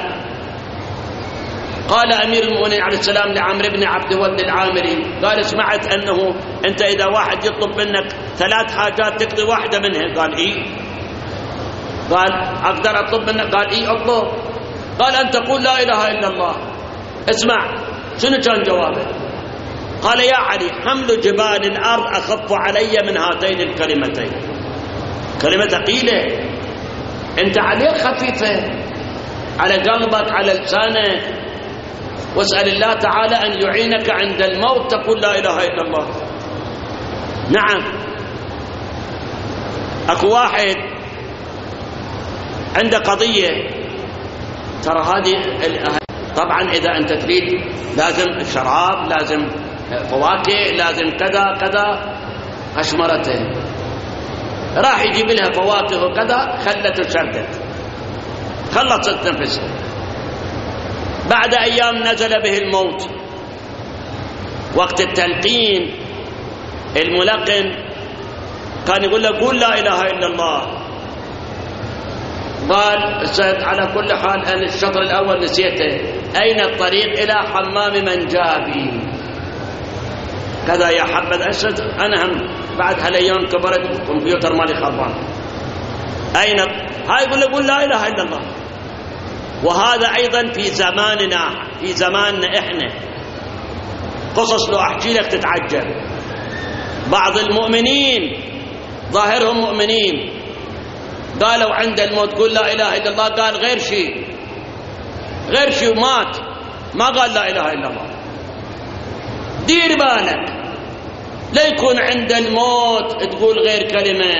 قال أمير المؤمنين عليه السلام لعمرو بن عبد الود العامري، قال سمعت أنه أنت إذا واحد يطلب منك 3 حاجات تقضي واحدة منها. قال إيه؟ قال أقدر أطلب منك؟ قال إيه أطلب. قال أن تقول لا إله إلا الله. اسمع شنو كان جوابه؟ قال يا علي حمل جبال الأرض أخف علي من هاتين الكلمتين. كلمة ثقيلة، أنت عليك خفيفة على قلبك على لسانك، واسأل الله تعالى أن يعينك عند الموت تقول لا إله إلا الله. نعم، أكو واحد عنده قضية، ترى هذه طبعا إذا أنت تريد لازم شراب، لازم فواكه، لازم كذا كذا، أشمرته راح يجيب لها فواكه وكذا، خلته شردت، خلصت نفسها. بعد أيام نزل به الموت. وقت التلقين الملقن كان يقول له قول لا إله إلا الله. قال على كل حال أنا الشطر الأول نسيته، أين الطريق إلى حمام من جابي كذا يا حبذا أسد. أنا هم بعد هالأيام كبرت الكمبيوتر مالي خربان. أين هاي يقول له قول لا إله إلا الله. وهذا أيضا في زماننا، في زماننا إحنا قصص لو أحكي لك تتعجب. بعض المؤمنين ظاهرهم مؤمنين قالوا عند الموت قل لا إله إلا الله، قال غير شيء، غير شيء ومات، ما قال لا إله إلا الله. دير بالك لا يكون عند الموت تقول غير كلمة.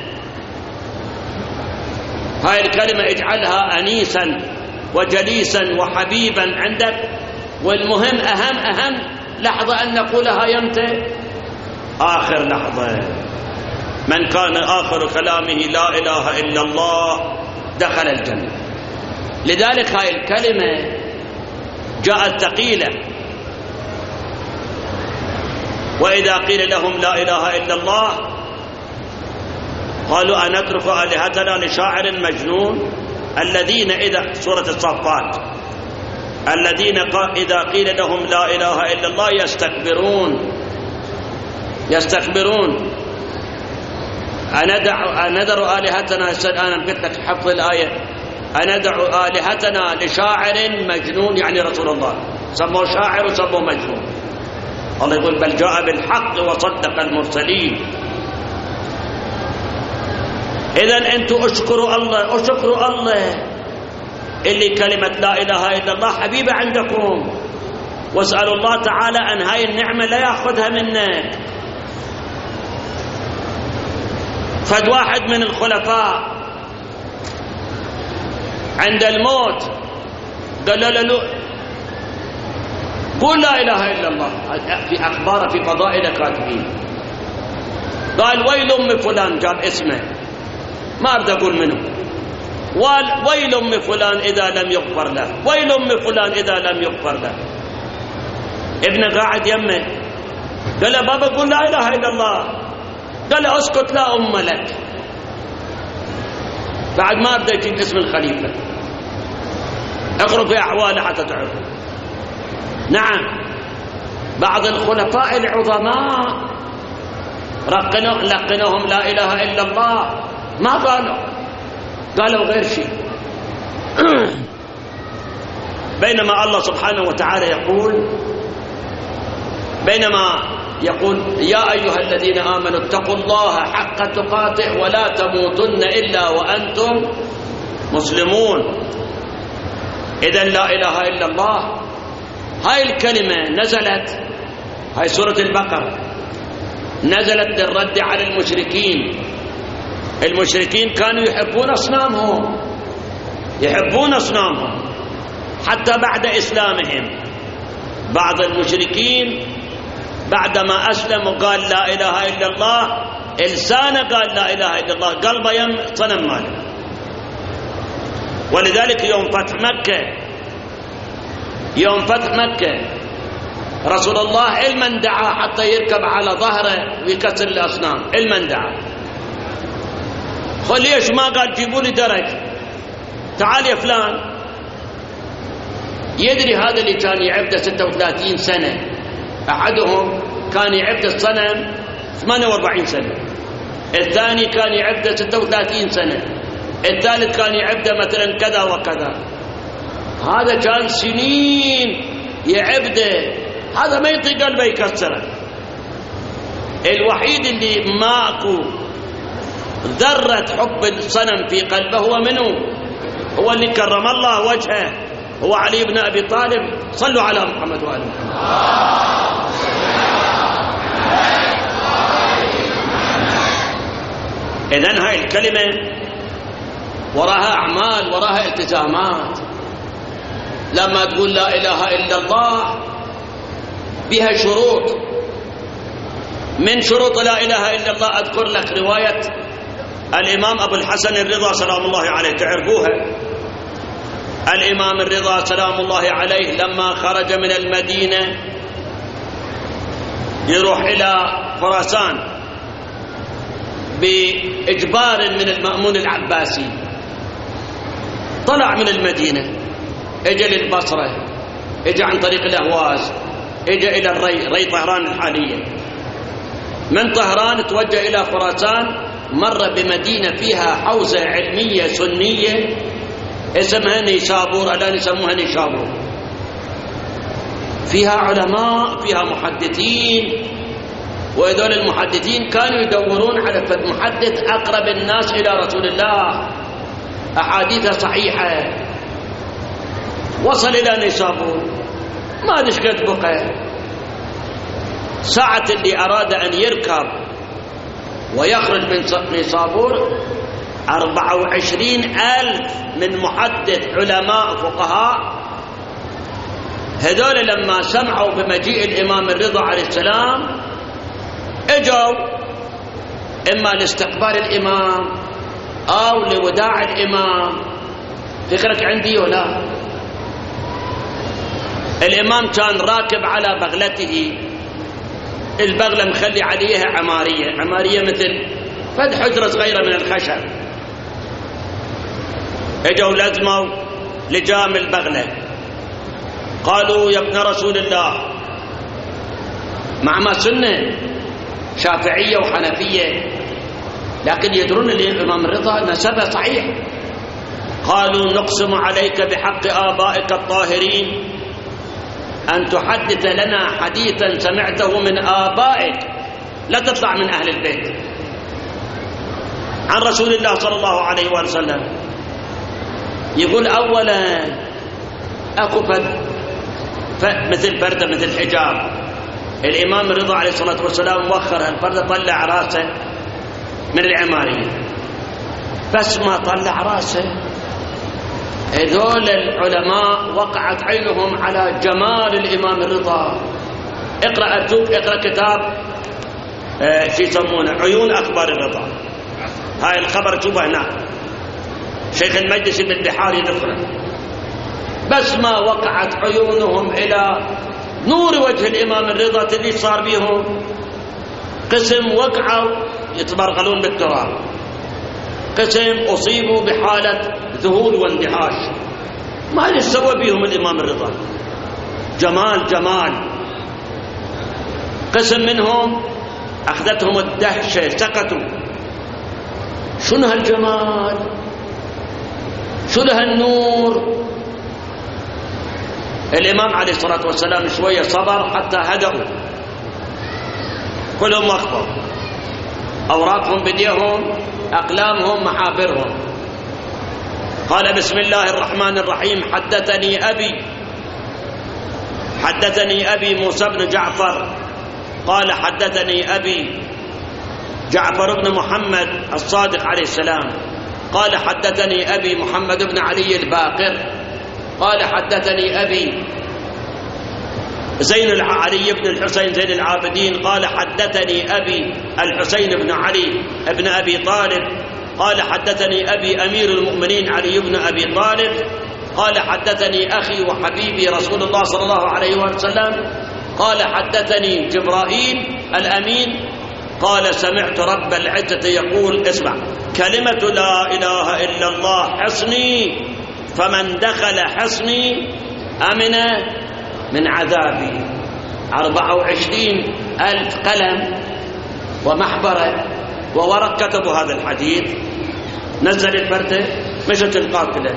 هاي الكلمة اجعلها أنيسا وجليسا وحبيبا عندك، والمهم أهم لحظة أن نقولها يمتى؟ آخر لحظة. من كان آخر كلامه لا إله إلا الله دخل الجنة. لذلك هاي الكلمة جاءت ثقيلة. وإذا قيل لهم لا إله إلا الله قالوا أنترك آلهتنا لشاعر مجنون. الذين إذا سورة الصفات الذين إذا قيل لهم لا إله إلا الله يستكبرون. أندع آلهتنا، أنا قلت لك حفظ الآية، أندع آلهتنا لشاعر مجنون، يعني رسول الله سموه شاعر وسموه مجنون. الله يقول بل جاء بالحق وصدق المرسلين. إذن أنتم اشكروا الله اللي كلمة لا إله إلا الله حبيبة عندكم، واسألوا الله تعالى أن هاي النعمة لا يأخذها منك. فد واحد من الخلفاء عند الموت قال له قول لا إله إلا الله. في أخبار في فضائل كاتبين قال ويل أم فلان، جاب اسمه ما أريد أقول منه، ويل أم فلان إذا لم يغفر له، ويل أم فلان إذا لم يغفر له. ابنه قاعد يمه قال له بابا قول لا إله إلا الله. قال له اسكت لا أم لك. بعد ما أبدأ يجيب اسم الخليفة، اقرأ في أحواله حتى تعرف. نعم بعض الخلفاء العظماء لقنوهم لا إله إلا الله، ما قالوا غير شيء. بينما الله سبحانه وتعالى يقول يا أيها الذين آمنوا اتقوا الله حق تقاته ولا تموتن إلا وأنتم مسلمون. إذن لا إله إلا الله هاي الكلمة نزلت، هاي سورة البقرة نزلت للرد على المشركين. المشركين كانوا يحبون أصنامهم حتى بعد إسلامهم. بعض المشركين بعدما أسلموا قال لا إله إلا الله، لسانه قال لا إله إلا الله، قلبه يم صنم ماله. ولذلك يوم فتح مكة رسول الله علما دعا حتى يركب على ظهره ويكسر الأصنام، علما دعا. ليش ما قال جيبوا لي درج، تعال يا فلان. يدري هذا اللي كان يعبده 36 سنة، أحدهم كان يعبد الصنم 48 سنة، الثاني كان يعبده 36 سنة، الثالث كان يعبده مثلا كذا وكذا. هذا كان سنين يعبده، هذا ما يطيق قلبه يكسره. الوحيد اللي ماكو ذرة حب الصنم في قلبه هو منه؟ هو اللي كرم الله وجهه، هو علي بن أبي طالب. صلوا على محمد وآل محمد. إذن هاي الكلمة وراها أعمال، وراها التزامات. لما تقول لا إله إلا الله بها شروط. من شروط لا إله إلا الله أذكر لك رواية الإمام أبو الحسن الرضا سلام الله عليه، تعرفوها. الإمام الرضا سلام الله عليه لما خرج من المدينة يروح إلى خراسان بإجبار من المأمون العباسي، طلع من المدينة اجى للبصرة، اجى عن طريق الأهواز، اجى إلى ري طهران الحالية. من طهران توجه إلى خراسان، مر بمدينة فيها حوزة علمية سنية اسمها نيشابور، الآن يسموها نيشابور، فيها علماء، فيها محدثين، وهذول المحدثين كانوا يدورون على فد محدث أقرب الناس إلى رسول الله، أحاديث صحيحة. وصل إلى نيشابور، ما أدري قد بقى، ساعة اللي أراد أن يركب ويخرج من نيشابور 24,000 من محدث علماء فقهاء. هذول لما سمعوا بمجيء الإمام الرضا عليه السلام اجوا إما لاستقبال الإمام أو لوداع الإمام. فكرك عندي ولا؟ الإمام كان راكب على بغلته، البغلة مخلي عليها عمارية مثل فد حجرة صغيرة من الخشب. اجوا لازموا لجام البغلة، قالوا يا ابن رسول الله، مع ما سنة شافعية وحنفية لكن يدرون الإمام الرضا نسبه صحيح. قالوا نقسم عليك بحق آبائك الطاهرين أن تحدث لنا حديثا سمعته من آبائك، لا تطلع من أهل البيت، عن رسول الله صلى الله عليه وسلم. يقول أولا أكو مثل فردة مثل حجاب، الإمام الرضا عليه الصلاة والسلام وخر هالفردة، طلع راسه من العمارية، بس ما طلع راسه هذول العلماء وقعت عينهم على جمال الإمام الرضا. اقرأ كتاب شو يسمونه عيون أخبار الرضا، هاي الخبر شوفه هناك، شيخ المجلس بالبحار يذكره. بس ما وقعت عيونهم إلى نور وجه الإمام الرضا اللي صار بيهم. قسم وقعوا يتبرغلون بالتراب، قسم أصيبوا بحالة ذهول واندهاش. ما اللي سوى بيهم الإمام الرضا؟ جمال. قسم منهم أخذتهم الدهشة، سكتوا. شنو هالجمال، شنو هالنور. الإمام عليه الصلاة والسلام شوية صبر حتى هدأوا، كلهم وقفوا، أوراقهم بديهم، أقلامهم محابرهم. قال بسم الله الرحمن الرحيم. حدثني أبي موسى بن جعفر قال حدثني أبي جعفر بن محمد الصادق عليه السلام قال حدثني أبي محمد بن علي الباقر قال حدثني أبي علي بن الحسين زين العابدين قال حدثني أبي الحسين بن علي بن أبي طالب قال حدثني أبي أمير المؤمنين علي بن أبي طالب قال حدثني أخي وحبيبي رسول الله صلى الله عليه وسلم قال حدثني جبرائيل الأمين قال سمعت رب العزة يقول، اسمع، كلمة لا إله إلا الله حصني، فمن دخل حصني أمن من عذابي. 24,000 قلم ومحبرة وورق كتبوا هذا الحديث. نزل الفردة، مشت القافلة،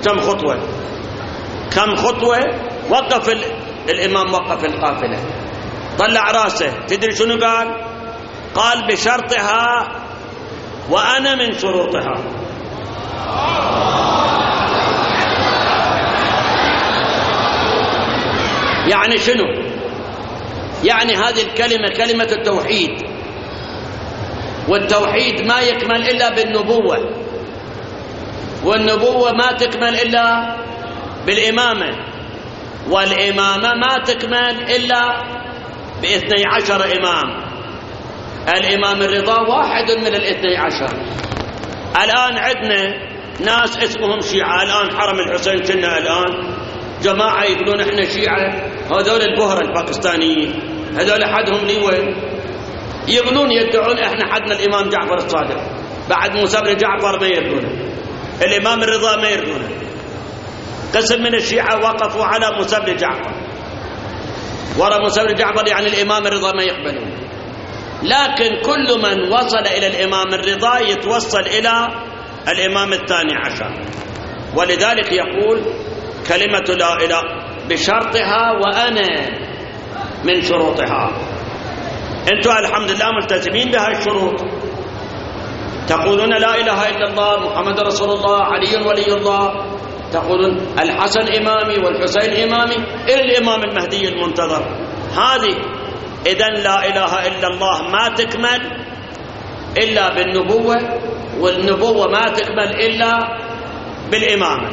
كم خطوة وقف الإمام، وقف القافلة، طلع راسه. تدري شنو قال بشرطها وأنا من شروطها. يعني شنو؟ يعني هذه الكلمة كلمة التوحيد، والتوحيد ما يكمل إلا بالنبوة، والنبوة ما تكمل إلا بالإمامة، والإمامة ما تكمل إلا ب12 إمام. الإمام الرضا واحد من ال12. الآن عندنا ناس اسمهم شيعة. الآن حرم الحسين كنا الآن جماعة يقولون احنا شيعة، هذول البهرة الباكستانيين، هذول حدهم لي وين؟ يقولون يدعون احنا حدنا الإمام جعفر الصادق، بعد موسى بن جعفر ما يردونه، الإمام الرضا ما يردونه. قسم من الشيعة وقفوا على موسى بن جعفر، ورا موسى بن جعفر يعني الإمام الرضا ما يقبلون. لكن كل من وصل إلى الإمام الرضا يتوصل إلى الإمام ال12. ولذلك يقول كلمة لا إله بشرطها وأنا من شروطها. أنتم الحمد لله ملتزمين بها الشروط، تقولون لا إله إلا الله، محمد رسول الله، علي ولي الله، تقولون الحسن إمامي والحسين إمامي إلى الإمام المهدي المنتظر. هذه إذن لا إله إلا الله ما تكمل إلا بالنبوة، والنبوة ما تكمل إلا بالإمامة.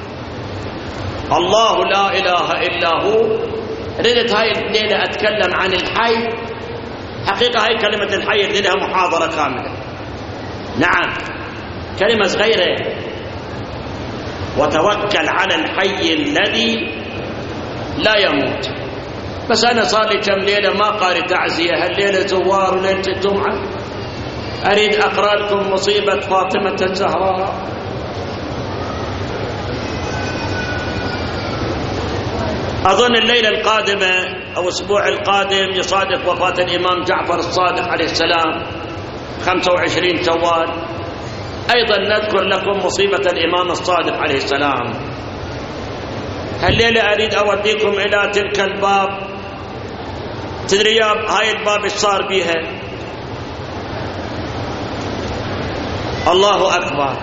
الله لا إله إلا هو. ردت هاي الليلة أتكلم عن الحي. حقيقة هاي كلمة الحي لها محاضرة كاملة. نعم كلمة صغيرة. وتوكل على الحي الذي لا يموت. بس أنا صار لي كم ليلة ما قاري تعزية، هالليلة زوار وليلة الجمعة أريد أقرأ لكم مصيبة فاطمة الزهراء. أظن الليلة القادمة أو الأسبوع القادم يصادف وفاة الإمام جعفر الصادق عليه السلام 25 شوال. أيضا نذكر لكم مصيبة الإمام الصادق عليه السلام. هالليلة أريد أوديكم إلى تلك الباب. تدري يا هاي الباب إيش صار بيها؟ الله أكبر.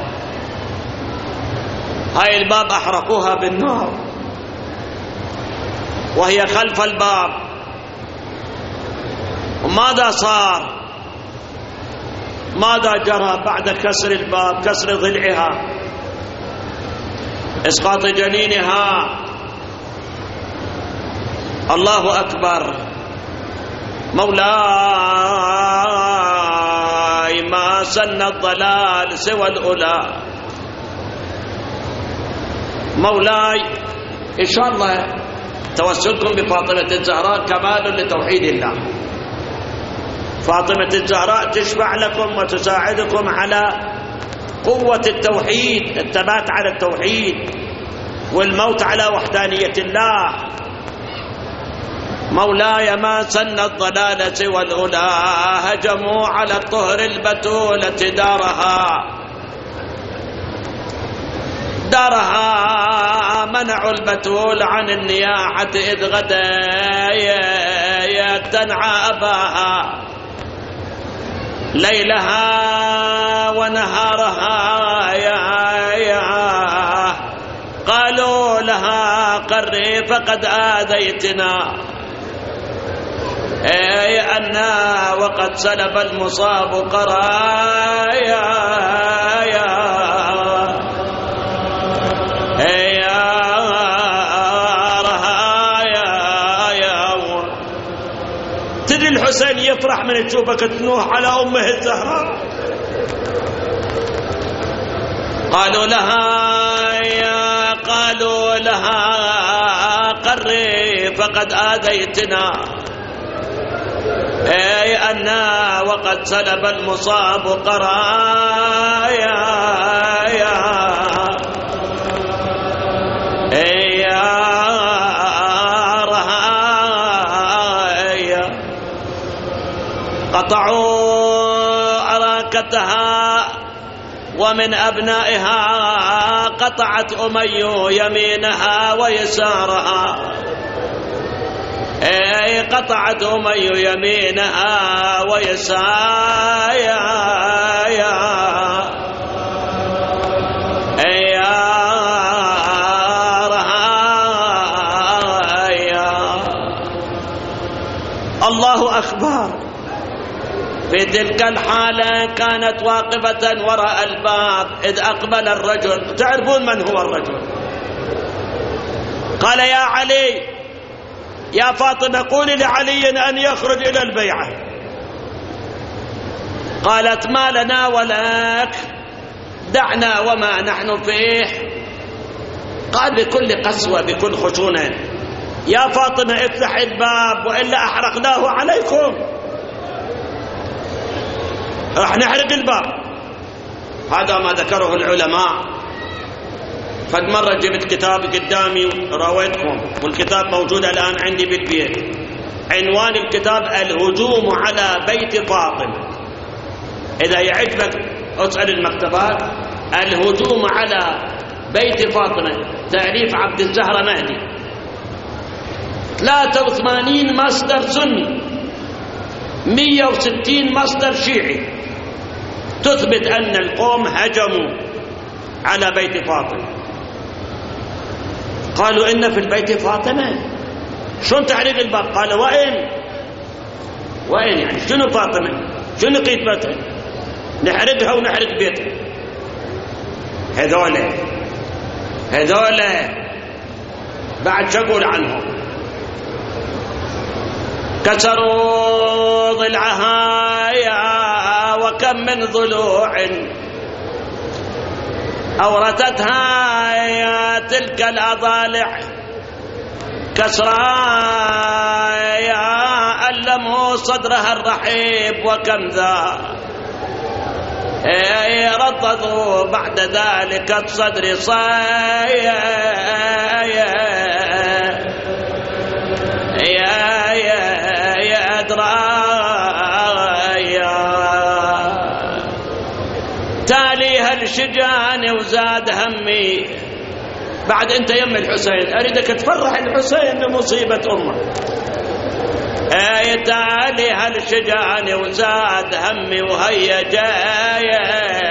هاي الباب أحرقوها بالنار وهي خلف الباب. وماذا صار؟ ماذا جرى بعد كسر الباب؟ كسر ضلعها، إسقاط جنينها. الله أكبر. مولاي ما سن الضلال سوى الأولى. مولاي إن شاء الله توسلكم بفاطمة الزهراء كمال لتوحيد الله. فاطمة الزهراء تشفع لكم وتساعدكم على قوة التوحيد، الثبات على التوحيد والموت على وحدانية الله. مولاي ما سن الضلال سوى الأولى، هجموا على الطهر البتولة دارها منعوا البتول عن النياحة إذ غدا تنعى أباها ليلها ونهارها قالوا لها قري فقد آذيتنا أنا وقد سلب المصاب قرايا تدري الحسين يفرح من تشوفك تنوح على أمه الزهراء. قالوا لها قري فقد آذيتنا أنا وقد سلب المصاب قرايا قطعوا أراكتها ومن أبنائها قطعت أمي يمينها ويسارها قطعت أمي يمينها ويسارها الله أكبر. في تلك الحالة كانت واقفة وراء الباب إذ أقبل الرجل. تعرفون من هو الرجل؟ قال يا علي يا فاطمة قولي لعلي أن يخرج إلى البيعة. قالت ما لنا ولك، دعنا وما نحن فيه. قال بكل قسوة بكل خشونة يا فاطمة افتح الباب وإلا أحرقناه عليكم، راح نحرق الباب. هذا ما ذكره العلماء. قد مرة جبت كتاب قدامي وراويتكم، والكتاب موجود الآن عندي بالبيت. عنوان الكتاب الهجوم على بيت فاطمة. إذا يعجبك اسأل المكتبات. الهجوم على بيت فاطمة، تأليف عبد الزهرة مهدي. 83 مصدر سني، 160 مصدر شيعي تثبت أن القوم هجموا على بيت فاطمة. قالوا إن في البيت فاطمة، شلون تحريق الباب؟ قال وين يعني شنو فاطمة؟ شنو قيمتها؟ نحرقها ونحرق بيتها. هذول بعد شقول عنهم كسروا ضلعها وكم من ضلوع أورثتها تلك الأضالع كسرى ألموا صدرها الرحيب وكم ذا رضضوا بعد ذلك الصدر يا أدرايا تاليها الشجان وزاد همي. بعد انت يم الحسين اريدك تفرح الحسين بمصيبة امه. تاليها الشجان وزاد همي وهي جاية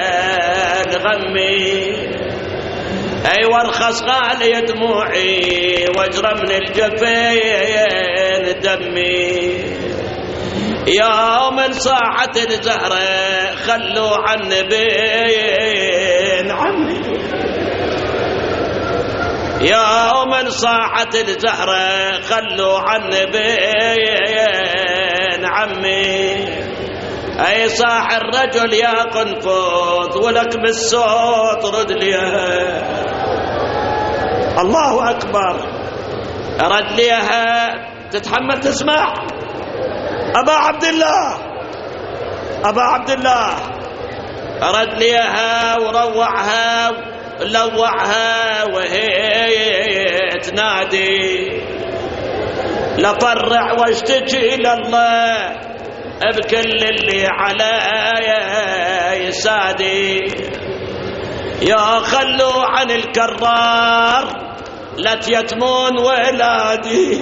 غمي. وارخص غالي دموعي واجرى من الجفين دمي. يوم صاحت الزهرة خلوا عن بين عمي. يوم صاحت الزهرة خلوا عن بين عمي. صاح الرجل يا قنفذ ولك بالصوت رد ليها. الله أكبر. رد ليها تتحمل تسمع. أبا عبد الله رد ليها وروعها لوعها وهي تنادي لفرع واشتكي لله بكل اللي علي يسادي. يا خلوا عن الكرار لا تيتمون ولادي.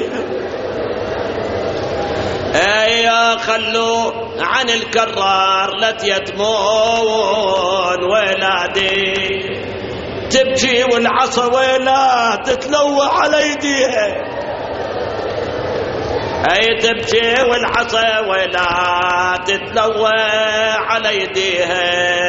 يا خلوا عن الكرار لا تيتمون ولادي. تبكي والعصا ولا تتلوى على يديها. تبكي والعصا ولا تتلوى على يديها.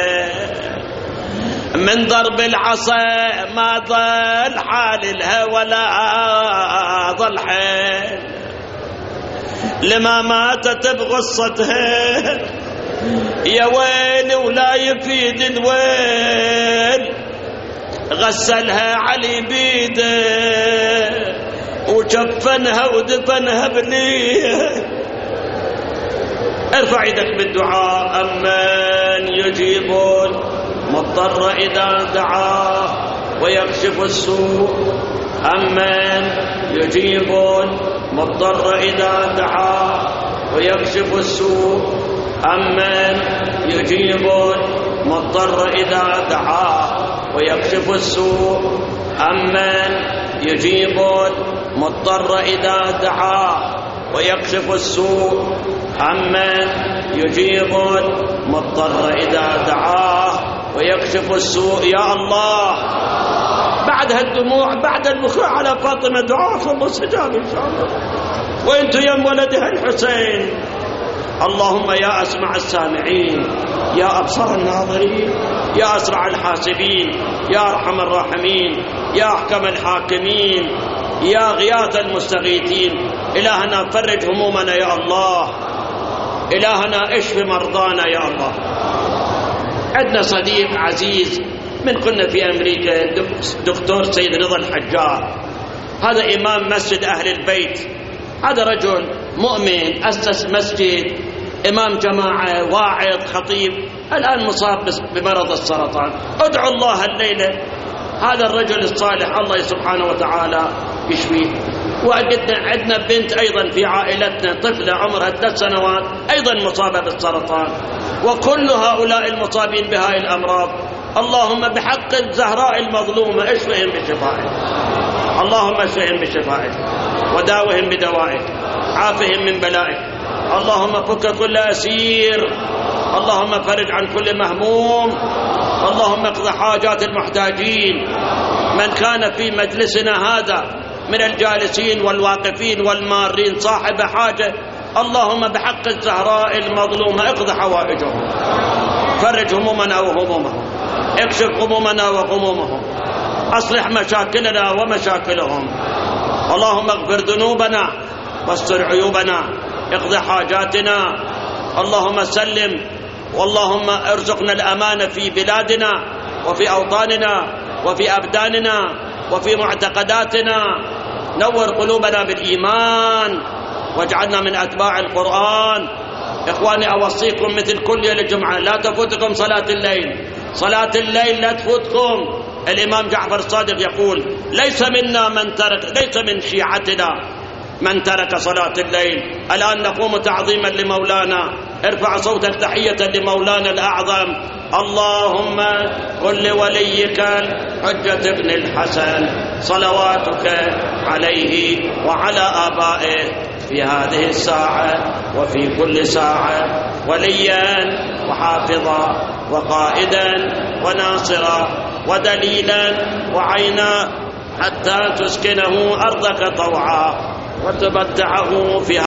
من ضرب العصا ما ضل حال لها ولا ضل حال. لما ماتت بغصتها يا ويل ولا يفيد الويل. غسلها علي بيده وكفنها ودفنها بنيه. ارفع يدك بالدعاء. أمن يجيب المضطر إذا دعاه ويكشف السوء. أمن يجيب المضطر إذا دعاه ويكشف السوء. أمن يجيب المضطر إذا دعاه ويكشف السوء. أمن يجيب المضطر إذا دعاه ويكشف السوء. أمن يجيب المضطر إذا دعاه ويكشف السوء. يا الله بعد هالدموع بعد البكاء على فاطمة دعاءكم مستجاب إن شاء الله. وانتم يم ولدها الحسين. اللهم يا أسمع السامعين، يا أبصر الناظرين، يا أسرع الحاسبين، يا أرحم الراحمين، يا أحكم الحاكمين، يا غياث المستغيثين. إلهنا فرج همومنا يا الله، إلهنا اشف مرضانا يا الله. عندنا صديق عزيز من كنا في أمريكا، دكتور سيد رضا الحجار، هذا إمام مسجد أهل البيت، هذا رجل مؤمن أسس مسجد، إمام جماعة، واعظ، خطيب، الآن مصاب بمرض السرطان. ادعوا الله الليلة هذا الرجل الصالح الله سبحانه وتعالى يشفيه. وعندنا بنت أيضا في عائلتنا، طفلة عمرها 3 سنوات أيضا مصابة بالسرطان. وكل هؤلاء المصابين بهذه الأمراض اللهم بحق الزهراء المظلومة اشفهم بشفائك، اللهم اشفهم بشفائك وداوهم بدوائك، عافهم من بلائك. اللهم فك كل أسير، اللهم فرج عن كل مهموم، اللهم اقض حاجات المحتاجين. من كان في مجلسنا هذا من الجالسين والواقفين والمارين صاحب حاجة، اللهم بحق الزهراء المظلومة اقض حوائجهم، فرج همومنا وهمومهم، اكشف همومنا وغمومهم، أصلح مشاكلنا ومشاكلهم. اللهم اغفر ذنوبنا واستر عيوبنا، اقض حاجاتنا. اللهم سلم، واللهم ارزقنا الأمان في بلادنا وفي أوطاننا وفي أبداننا وفي معتقداتنا. نور قلوبنا بالإيمان واجعلنا من أتباع القرآن. إخواني أوصيكم مثل كل يوم الجمعة لا تفوتكم صلاة الليل، صلاة الليل لا تفوتكم. الإمام جعفر الصادق يقول ليس منا من ترك، ليس من شيعتنا من ترك صلاة الليل. الآن نقوم تعظيما لمولانا، ارفع صوتك تحية لمولانا الأعظم. اللهم قل لوليك حجة ابن الحسن صلواتك عليه وعلى آبائه في هذه الساعة وفي كل ساعة وليا وحافظا وقائدا وناصرا ودليلا وعينا، حتى تسكنه أرضك طوعا وتمتعه فيها